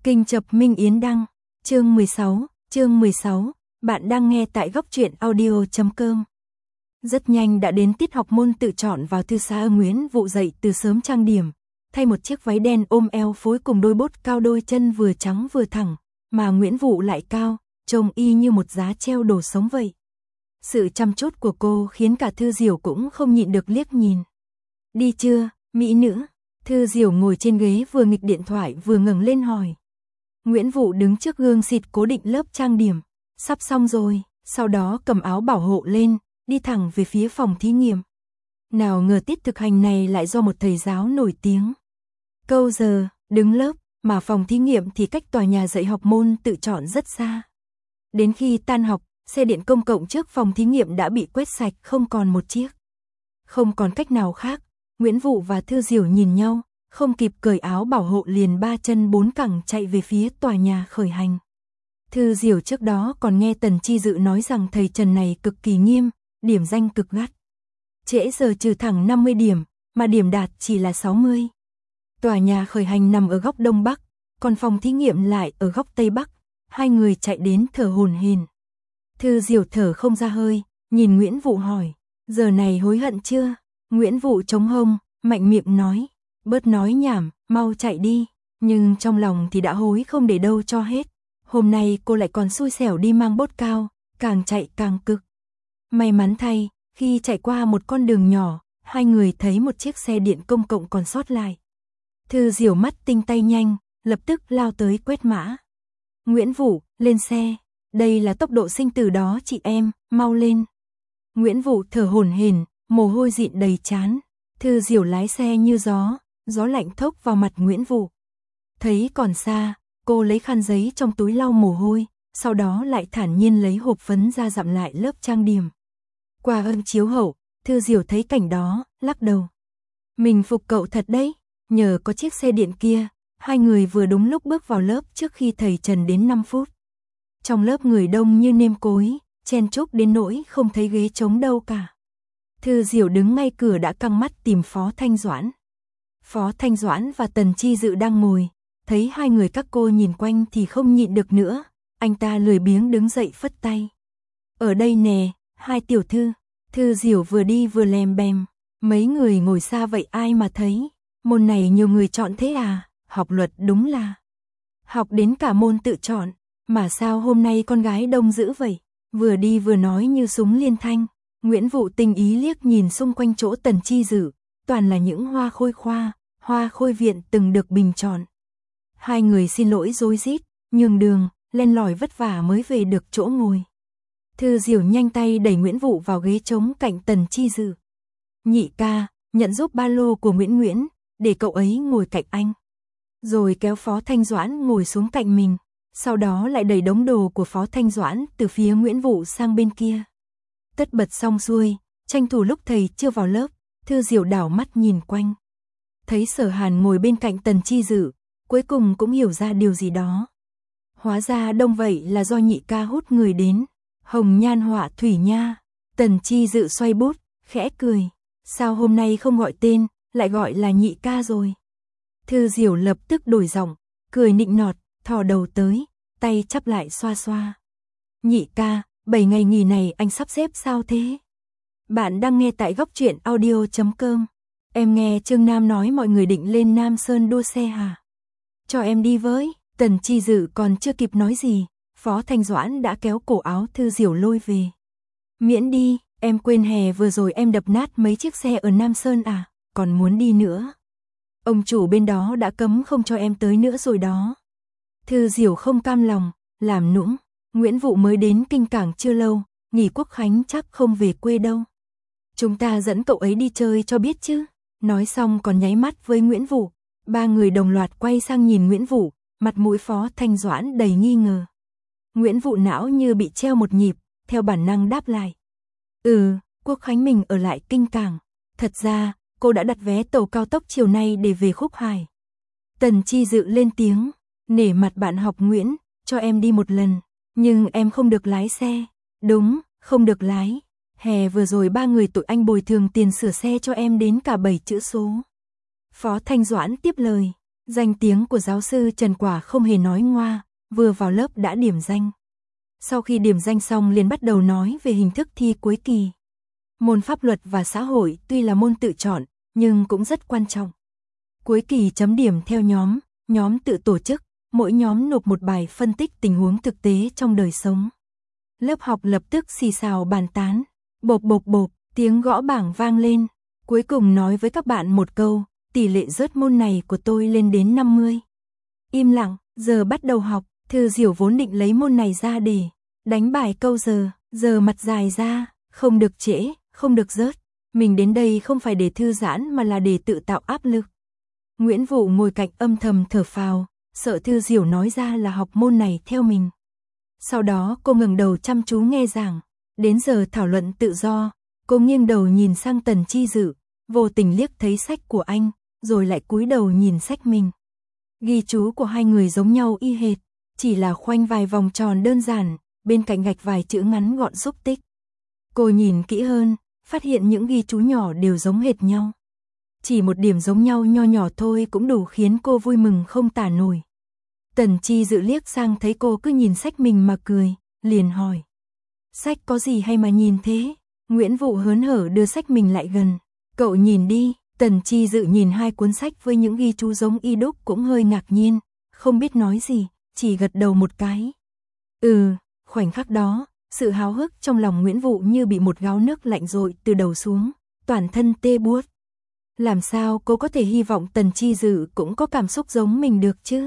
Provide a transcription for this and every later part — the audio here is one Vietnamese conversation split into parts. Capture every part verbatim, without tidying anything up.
Kinh chập Minh Yến đăng, chương mười sáu, chương mười sáu, bạn đang nghe tại góc truyện audio chấm com. Rất nhanh đã đến tiết học môn tự chọn vào thư xá. Nguyễn Vũ dậy từ sớm trang điểm, thay một chiếc váy đen ôm eo phối cùng đôi bốt cao, đôi chân vừa trắng vừa thẳng, mà Nguyễn Vũ lại cao, trông y như một giá treo đồ sống vậy. Sự chăm chút của cô khiến cả Thư Diểu cũng không nhịn được liếc nhìn. Đi chưa, mỹ nữ? Thư Diểu ngồi trên ghế vừa nghịch điện thoại vừa ngẩng lên hỏi. Nguyễn Vũ đứng trước gương xịt cố định lớp trang điểm, sắp xong rồi, sau đó cầm áo bảo hộ lên, đi thẳng về phía phòng thí nghiệm. Nào ngờ tiết thực hành này lại do một thầy giáo nổi tiếng. Câu giờ, đứng lớp, mà phòng thí nghiệm thì cách tòa nhà dạy học môn tự chọn rất xa. Đến khi tan học, xe điện công cộng trước phòng thí nghiệm đã bị quét sạch không còn một chiếc. Không còn cách nào khác, Nguyễn Vũ và Thư Diểu nhìn nhau, không kịp cởi áo bảo hộ liền ba chân bốn cẳng chạy về phía tòa nhà khởi hành. Thư Diểu trước đó còn nghe Tần Chi Dự nói rằng thầy Trần này cực kỳ nghiêm, điểm danh cực gắt. Trễ giờ trừ thẳng năm mươi điểm, mà điểm đạt chỉ là sáu mươi. Tòa nhà khởi hành nằm ở góc Đông Bắc, còn phòng thí nghiệm lại ở góc Tây Bắc, hai người chạy đến thở hổn hển. Thư Diểu thở không ra hơi, nhìn Nguyễn Vũ hỏi, giờ này hối hận chưa? Nguyễn Vũ chống hông, mạnh miệng nói, bớt nói nhảm, mau chạy đi, nhưng trong lòng thì đã hối không để đâu cho hết. Hôm nay cô lại còn xui xẻo đi mang bốt cao, càng chạy càng cực. May mắn thay, khi chạy qua một con đường nhỏ, hai người thấy một chiếc xe điện công cộng còn sót lại. Thư Diểu mắt tinh tay nhanh, lập tức lao tới quét mã. Nguyễn Vũ, lên xe, đây là tốc độ sinh tử đó chị em, mau lên. Nguyễn Vũ thở hổn hển, mồ hôi dịn đầy trán. Thư Diểu lái xe như gió, gió lạnh thốc vào mặt Nguyễn Vũ. Thấy còn xa, cô lấy khăn giấy trong túi lau mồ hôi, sau đó lại thản nhiên lấy hộp phấn ra dặm lại lớp trang điểm. Qua gương chiếu hậu, Thư Diểu thấy cảnh đó, lắc đầu. Mình phục cậu thật đấy, nhờ có chiếc xe điện kia, hai người vừa đúng lúc bước vào lớp trước khi thầy Trần đến năm phút. Trong lớp người đông như nêm cối, chen chúc đến nỗi không thấy ghế trống đâu cả. Thư Diểu đứng ngay cửa đã căng mắt tìm Phó Thanh Doãn. Phó Thanh Doãn và Tần Chi Dự đang ngồi, thấy hai người các cô nhìn quanh thì không nhịn được nữa, anh ta lười biếng đứng dậy phất tay. Ở đây nè, hai tiểu thư. Thư Diểu vừa đi vừa lèm bèm, mấy người ngồi xa vậy ai mà thấy, môn này nhiều người chọn thế à, học luật đúng là. Học đến cả môn tự chọn, mà sao hôm nay con gái đông dữ vậy, vừa đi vừa nói như súng liên thanh. Nguyễn Vũ tình ý liếc nhìn xung quanh chỗ Tần Chi Dự, toàn là những hoa khôi khoa, hoa khôi viện từng được bình chọn. Hai người xin lỗi rối rít, nhường đường, len lỏi vất vả mới về được chỗ ngồi. Thư Diểu nhanh tay đẩy Nguyễn Vũ vào ghế trống cạnh Tần Chi Dự. Nhị ca, nhận giúp ba lô của Nguyễn Nguyễn, để cậu ấy ngồi cạnh anh. Rồi kéo Phó Thanh Doãn ngồi xuống cạnh mình, sau đó lại đẩy đống đồ của Phó Thanh Doãn từ phía Nguyễn Vũ sang bên kia. Tất bật xong xuôi, tranh thủ lúc thầy chưa vào lớp, Thư Diểu đảo mắt nhìn quanh. Thấy Sở Hàn ngồi bên cạnh Tần Chi Dự, cuối cùng cũng hiểu ra điều gì đó. Hóa ra đông vậy là do nhị ca hút người đến. Hồng nhan họa thủy nha. Tần Chi Dự xoay bút, khẽ cười. Sao hôm nay không gọi tên, lại gọi là nhị ca rồi? Thư Diểu lập tức đổi giọng, cười nịnh nọt, thò đầu tới, tay chắp lại xoa xoa. Nhị ca, bảy ngày nghỉ này anh sắp xếp sao thế? Bạn đang nghe tại góc truyện audio chấm com. Em nghe Trương Nam nói mọi người định lên Nam Sơn đua xe hả? Cho em đi với. Tần Chi Dự còn chưa kịp nói gì, Phó Thanh Doãn đã kéo cổ áo Thư Diểu lôi về. Miễn đi, em quên hè vừa rồi em đập nát mấy chiếc xe ở Nam Sơn à, còn muốn đi nữa. Ông chủ bên đó đã cấm không cho em tới nữa rồi đó. Thư Diểu không cam lòng, làm nũng. Nguyễn Vũ mới đến Kinh Cảng chưa lâu, nghỉ Quốc Khánh chắc không về quê đâu. Chúng ta dẫn cậu ấy đi chơi cho biết chứ. Nói xong còn nháy mắt với Nguyễn Vũ. Ba người đồng loạt quay sang nhìn Nguyễn Vũ, mặt mũi Phó Thanh Doãn đầy nghi ngờ. Nguyễn Vũ não như bị treo một nhịp, theo bản năng đáp lại. Ừ, Quốc Khánh mình ở lại Kinh Cảng. Thật ra, cô đã đặt vé tàu cao tốc chiều nay để về Khúc Hải. Tần Chi Dự lên tiếng, nể mặt bạn học Nguyễn, cho em đi một lần, nhưng em không được lái xe. Đúng, không được lái. Hè vừa rồi ba người tụi anh bồi thường tiền sửa xe cho em đến cả bảy chữ số. Phó Thanh Doãn tiếp lời, Danh tiếng của giáo sư Trần quả không hề nói ngoa, vừa vào lớp đã điểm danh. Sau khi điểm danh xong liền bắt đầu nói về hình thức thi cuối kỳ. Môn pháp luật và xã hội tuy là môn tự chọn, nhưng cũng rất quan trọng. Cuối kỳ chấm điểm theo nhóm, nhóm tự tổ chức, mỗi nhóm nộp một bài phân tích tình huống thực tế trong đời sống. Lớp học lập tức xì xào bàn tán, bộp bộp bộp, tiếng gõ bảng vang lên. Cuối cùng nói với các bạn một câu, tỷ lệ rớt môn này của tôi lên đến năm mươi. Im lặng, giờ bắt đầu học, Thư Diểu vốn định lấy môn này ra để đánh bài câu giờ, giờ mặt dài ra, không được trễ, không được rớt. Mình đến đây không phải để thư giãn mà là để tự tạo áp lực. Nguyễn Vũ ngồi cạnh âm thầm thở phào, sợ Thư Diểu nói ra là học môn này theo mình. Sau đó cô ngẩng đầu chăm chú nghe giảng, đến giờ thảo luận tự do, cô nghiêng đầu nhìn sang Tần Chi Dự, vô tình liếc thấy sách của anh, rồi lại cúi đầu nhìn sách mình. Ghi chú của hai người giống nhau y hệt, chỉ là khoanh vài vòng tròn đơn giản, bên cạnh gạch vài chữ ngắn gọn xúc tích. Cô nhìn kỹ hơn, phát hiện những ghi chú nhỏ đều giống hệt nhau. Chỉ một điểm giống nhau nho nhỏ thôi cũng đủ khiến cô vui mừng không tả nổi. Tần Chi Dự liếc sang thấy cô cứ nhìn sách mình mà cười, liền hỏi. Sách có gì hay mà nhìn thế? Nguyễn Vũ hớn hở đưa sách mình lại gần. Cậu nhìn đi. Tần Chi Dự nhìn hai cuốn sách với những ghi chú giống y đúc cũng hơi ngạc nhiên, không biết nói gì, chỉ gật đầu một cái. Ừ, khoảnh khắc đó, sự háo hức trong lòng Nguyễn Vũ như bị một gáo nước lạnh dội từ đầu xuống, toàn thân tê buốt. Làm sao cô có thể hy vọng Tần Chi Dự cũng có cảm xúc giống mình được chứ?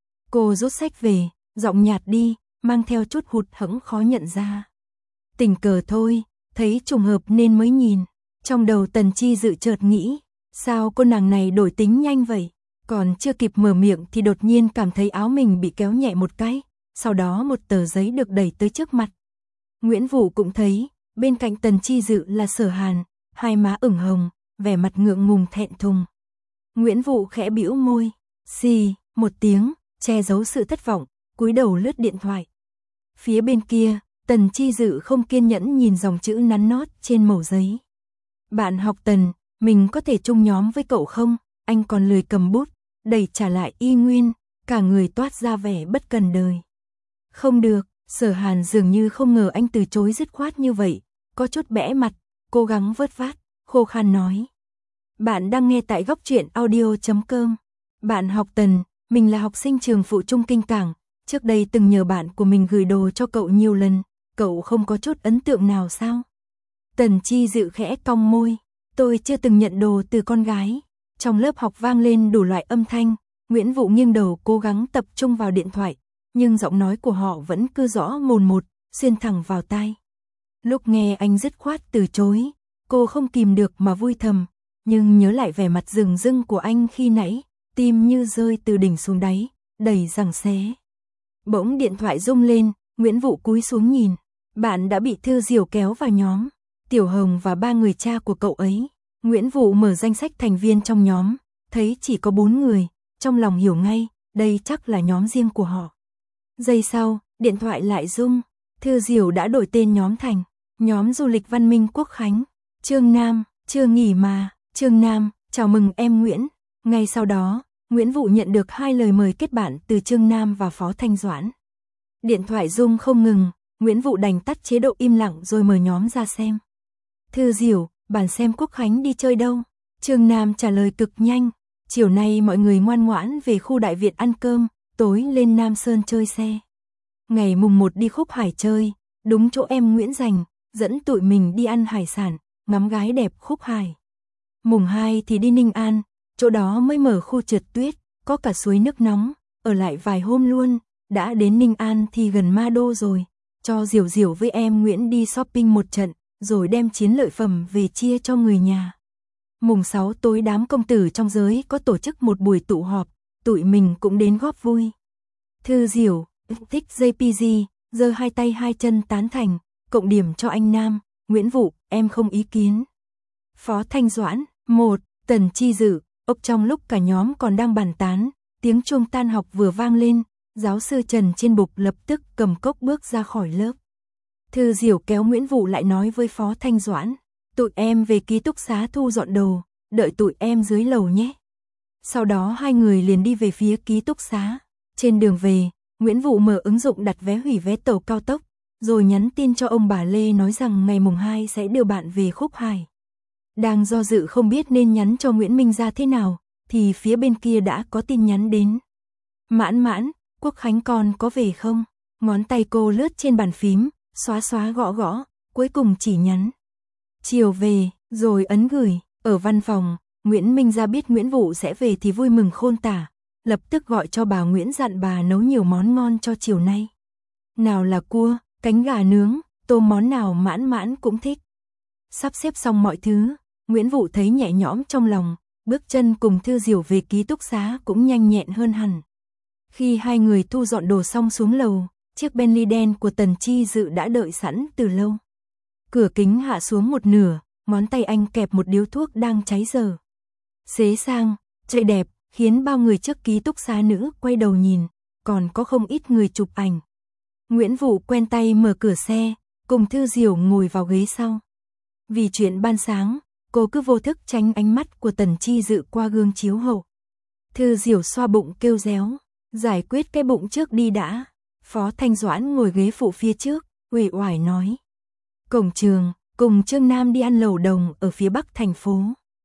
Cô rút sách về, giọng nhạt đi, mang theo chút hụt hẫng khó nhận ra. Tình cờ thôi, thấy trùng hợp nên mới nhìn. Trong đầu Tần Chi Dự chợt nghĩ, sao cô nàng này đổi tính nhanh vậy? Còn chưa kịp mở miệng thì đột nhiên cảm thấy áo mình bị kéo nhẹ một cái, sau đó một tờ giấy được đẩy tới trước mặt. Nguyễn Vũ cũng thấy, bên cạnh Tần Chi Dự là Sở Hàn, hai má ửng hồng, vẻ mặt ngượng ngùng thẹn thùng. Nguyễn Vũ khẽ bĩu môi, xì, một tiếng, che giấu sự thất vọng, cúi đầu lướt điện thoại. Phía bên kia, Tần Chi Dự không kiên nhẫn nhìn dòng chữ nắn nót trên mẩu giấy. Bạn học Tần, mình có thể chung nhóm với cậu không? Anh còn lười cầm bút, đẩy trả lại y nguyên, cả người toát ra vẻ bất cần đời. Không được, Sở Hàn dường như không ngờ anh từ chối dứt khoát như vậy, có chút bẽ mặt, cố gắng vớt vát, khô khan nói. Bạn đang nghe tại góc truyện audio chấm com. Bạn học Tần, mình là học sinh trường phụ trung Kinh Cảng, trước đây từng nhờ bạn của mình gửi đồ cho cậu nhiều lần, cậu không có chút ấn tượng nào sao? Tần Chi Dự khẽ cong môi, tôi chưa từng nhận đồ từ con gái. Trong lớp học vang lên đủ loại âm thanh, Nguyễn Vũ nghiêng đầu cố gắng tập trung vào điện thoại, nhưng giọng nói của họ vẫn cứ rõ mồn một, xuyên thẳng vào tai. Lúc nghe anh dứt khoát từ chối, cô không kìm được mà vui thầm, nhưng nhớ lại vẻ mặt rừng rưng của anh khi nãy, tim như rơi từ đỉnh xuống đáy, đầy giằng xé. Bỗng điện thoại rung lên, Nguyễn Vũ cúi xuống nhìn, bạn đã bị Thư Diểu kéo vào nhóm, Tiểu Hồng và ba người cha của cậu ấy. Nguyễn Vũ mở danh sách thành viên trong nhóm, thấy chỉ có bốn người, trong lòng hiểu ngay, đây chắc là nhóm riêng của họ. Giây sau, điện thoại lại rung, Thư Diểu đã đổi tên nhóm thành nhóm du lịch Văn Minh Quốc Khánh. Trương Nam, chưa nghỉ mà, Trương Nam, chào mừng em Nguyễn. Ngay sau đó, Nguyễn Vũ nhận được hai lời mời kết bạn từ Trương Nam và Phó Thanh Doãn. Điện thoại rung không ngừng, Nguyễn Vũ đành tắt chế độ im lặng rồi mở nhóm ra xem. Thư Diểu, bạn xem Quốc Khánh đi chơi đâu? Trương Nam trả lời cực nhanh, chiều nay mọi người ngoan ngoãn về khu Đại Việt ăn cơm, tối lên Nam Sơn chơi xe. Ngày mùng một đi Khúc Hải chơi, đúng chỗ em Nguyễn dành, dẫn tụi mình đi ăn hải sản, ngắm gái đẹp Khúc Hải. Mùng hai thì đi Ninh An, chỗ đó mới mở khu trượt tuyết, có cả suối nước nóng, ở lại vài hôm luôn, đã đến Ninh An thì gần Ma Đô rồi, cho Diểu Diểu với em Nguyễn đi shopping một trận, rồi đem chiến lợi phẩm về chia cho người nhà. Mùng sáu tối đám công tử trong giới có tổ chức một buổi tụ họp, tụi mình cũng đến góp vui. Thư Diểu, thích giê pê giê, giơ hai tay hai chân tán thành, cộng điểm cho anh Nam, Nguyễn Vũ, em không ý kiến. Phó Thanh Doãn, một, Tần Chi Dự, ốc trong lúc cả nhóm còn đang bàn tán, tiếng chuông tan học vừa vang lên, giáo sư Trần trên bục lập tức cầm cốc bước ra khỏi lớp. Thư Diểu kéo Nguyễn Vũ lại nói với Phó Thanh Doãn, tụi em về ký túc xá thu dọn đồ, đợi tụi em dưới lầu nhé. Sau đó hai người liền đi về phía ký túc xá. Trên đường về, Nguyễn Vũ mở ứng dụng đặt vé hủy vé tàu cao tốc, rồi nhắn tin cho ông bà Lê nói rằng ngày mùng hai sẽ đưa bạn về Khúc Hải. Đang do dự không biết nên nhắn cho Nguyễn Minh ra thế nào, thì phía bên kia đã có tin nhắn đến. Mãn mãn, Quốc Khánh con có về không? Ngón tay cô lướt trên bàn phím, xóa xóa gõ gõ, cuối cùng chỉ nhắn. Chiều về, rồi ấn gửi. Ở văn phòng, Nguyễn Minh ra biết Nguyễn Vũ sẽ về thì vui mừng khôn tả, lập tức gọi cho bà Nguyễn dặn bà nấu nhiều món ngon cho chiều nay. Nào là cua, cánh gà nướng, tôm, món nào mãn mãn cũng thích. Sắp xếp xong mọi thứ, Nguyễn Vũ thấy nhẹ nhõm trong lòng, bước chân cùng Thư Diểu về ký túc xá cũng nhanh nhẹn hơn hẳn. Khi hai người thu dọn đồ xong xuống lầu, chiếc Bentley đen của Tần Chi Dự đã đợi sẵn từ lâu. Cửa kính hạ xuống một nửa, ngón tay anh kẹp một điếu thuốc đang cháy dở. Xế sang, chạy đẹp, khiến bao người trước ký túc xá nữ quay đầu nhìn, còn có không ít người chụp ảnh. Nguyễn Vũ quen tay mở cửa xe, cùng Thư Diểu ngồi vào ghế sau. Vì chuyện ban sáng, cô cứ vô thức tránh ánh mắt của Tần Chi Dự qua gương chiếu hậu. Thư Diểu xoa bụng kêu réo, giải quyết cái bụng trước đi đã. Phó Thanh Doãn ngồi ghế phụ phía trước, uể oải nói. Cổng trường, cùng Trương Nam đi ăn lẩu đồng ở phía bắc thành phố.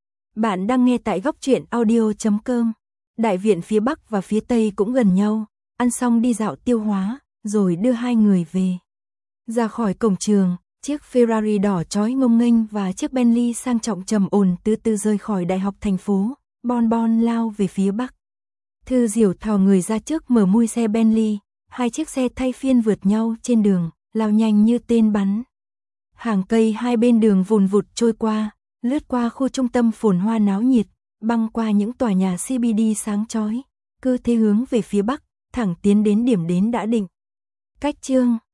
Bạn đang nghe tại góc truyện audio chấm com. Đại viện phía bắc và phía tây cũng gần nhau, ăn xong đi dạo tiêu hóa, rồi đưa hai người về. Ra khỏi cổng trường, chiếc Ferrari đỏ chói ngông nghênh và chiếc Bentley sang trọng trầm ổn từ từ rời khỏi đại học thành phố, bon bon lao về phía bắc. Thư Diểu thò người ra trước mở mui xe Bentley, hai chiếc xe thay phiên vượt nhau trên đường, lao nhanh như tên bắn. Hàng cây hai bên đường vùn vụt trôi qua, lướt qua khu trung tâm phồn hoa náo nhiệt, băng qua những tòa nhà xê bê đê sáng chói, cứ thế hướng về phía bắc, thẳng tiến đến điểm đến đã định. Cách chương